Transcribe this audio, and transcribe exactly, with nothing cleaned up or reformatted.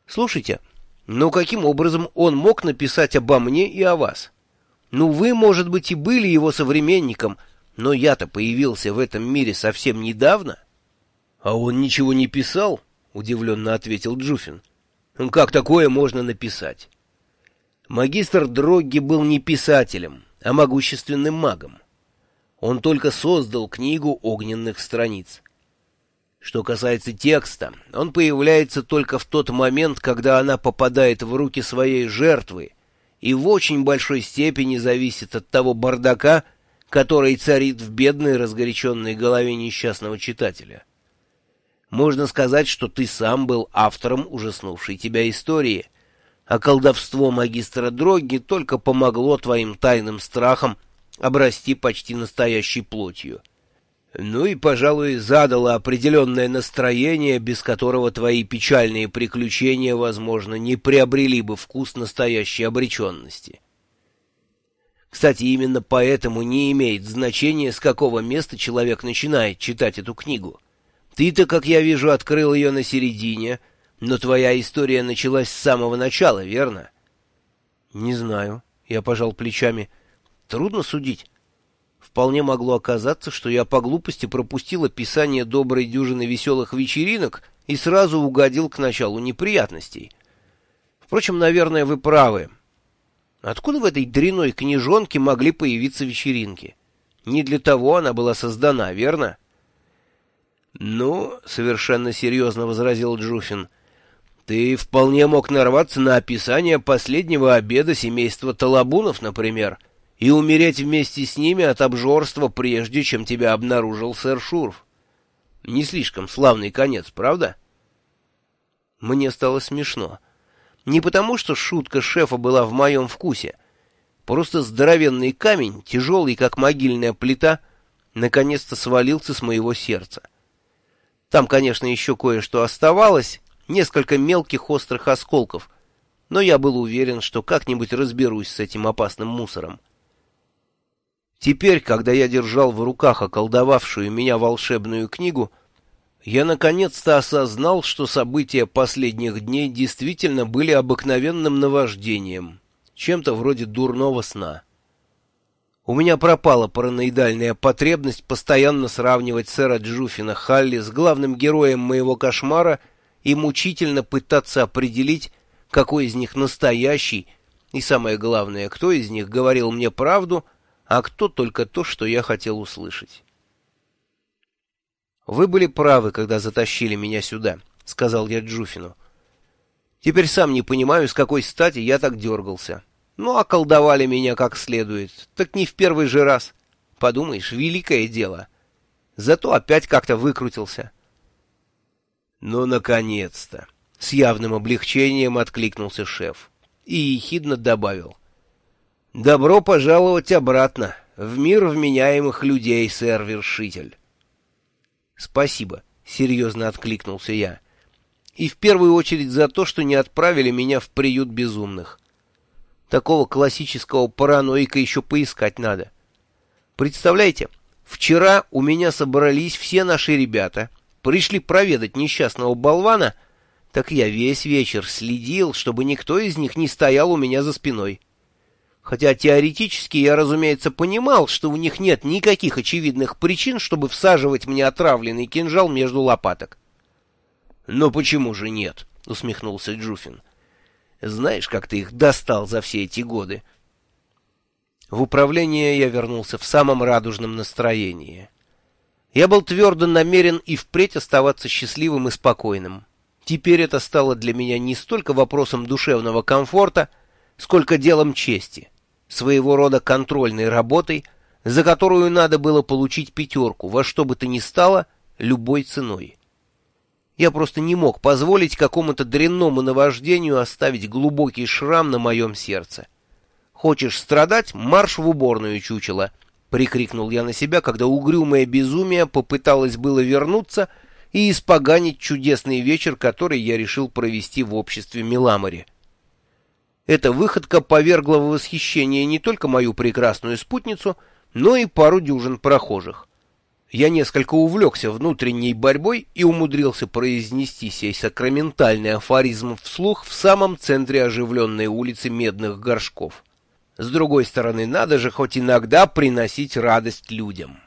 Слушайте, ну каким образом он мог написать обо мне и о вас? Ну вы, может быть, и были его современником, но я-то появился в этом мире совсем недавно. — А он ничего не писал? — удивленно ответил Джуфин. — Как такое можно написать? Магистр Дрогги был не писателем, а могущественным магом. Он только создал книгу огненных страниц. Что касается текста, он появляется только в тот момент, когда она попадает в руки своей жертвы, и в очень большой степени зависит от того бардака, который царит в бедной разгоряченной голове несчастного читателя. Можно сказать, что ты сам был автором ужаснувшей тебя истории, а колдовство магистра Дрогги только помогло твоим тайным страхам обрасти почти настоящей плотью. Ну и, пожалуй, задало определенное настроение, без которого твои печальные приключения, возможно, не приобрели бы вкус настоящей обреченности. Кстати, именно поэтому не имеет значения, с какого места человек начинает читать эту книгу. Ты-то, как я вижу, открыл ее на середине, но твоя история началась с самого начала, верно? — Не знаю, — я пожал плечами. — Трудно судить. Вполне могло оказаться, что я по глупости пропустил описание доброй дюжины веселых вечеринок и сразу угодил к началу неприятностей. Впрочем, наверное, вы правы. Откуда в этой дрянной книжонке могли появиться вечеринки? Не для того она была создана, верно? — Ну, — совершенно серьезно возразил Джуфин, — ты вполне мог нарваться на описание последнего обеда семейства Талабунов, например, и умереть вместе с ними от обжорства, прежде чем тебя обнаружил сэр Шурф. Не слишком славный конец, правда? Мне стало смешно. Не потому, что шутка шефа была в моем вкусе. Просто здоровенный камень, тяжелый, как могильная плита, наконец-то свалился с моего сердца. Там, конечно, еще кое-что оставалось, несколько мелких острых осколков, но я был уверен, что как-нибудь разберусь с этим опасным мусором. Теперь, когда я держал в руках околдовавшую меня волшебную книгу, я наконец-то осознал, что события последних дней действительно были обыкновенным наваждением, чем-то вроде дурного сна. У меня пропала параноидальная потребность постоянно сравнивать сэра Джуфина Халли с главным героем моего кошмара и мучительно пытаться определить, какой из них настоящий, и самое главное, кто из них говорил мне правду, а кто только то, что я хотел услышать. «Вы были правы, когда затащили меня сюда», — сказал я Джуфину. «Теперь сам не понимаю, с какой стати я так дергался. Ну, околдовали меня как следует, так не в первый же раз. Подумаешь, великое дело. Зато опять как-то выкрутился». «Ну, наконец-то!» — с явным облегчением откликнулся шеф и ехидно добавил. «Добро пожаловать обратно, в мир вменяемых людей, сэр-вершитель». «Спасибо», — серьезно откликнулся я. «И в первую очередь за то, что не отправили меня в приют безумных. Такого классического параноика еще поискать надо. Представляете, вчера у меня собрались все наши ребята, пришли проведать несчастного болвана, так я весь вечер следил, чтобы никто из них не стоял у меня за спиной. Хотя теоретически я, разумеется, понимал, что у них нет никаких очевидных причин, чтобы всаживать мне отравленный кинжал между лопаток. — Но почему же нет? — усмехнулся Джуфин. — Знаешь, как ты их достал за все эти годы? В управление я вернулся в самом радужном настроении. Я был твердо намерен и впредь оставаться счастливым и спокойным. Теперь это стало для меня не столько вопросом душевного комфорта, сколько делом чести, своего рода контрольной работой, за которую надо было получить пятерку во что бы то ни стало, любой ценой. Я просто не мог позволить какому-то дрянному наваждению оставить глубокий шрам на моем сердце. «Хочешь страдать? Марш в уборную, чучело!» — прикрикнул я на себя, когда угрюмое безумие попыталось было вернуться и испоганить чудесный вечер, который я решил провести в обществе Миламори. Эта выходка повергла в восхищение не только мою прекрасную спутницу, но и пару дюжин прохожих. Я несколько увлекся внутренней борьбой и умудрился произнести сей сакраментальный афоризм вслух в самом центре оживленной улицы Медных Горшков. С другой стороны, надо же хоть иногда приносить радость людям.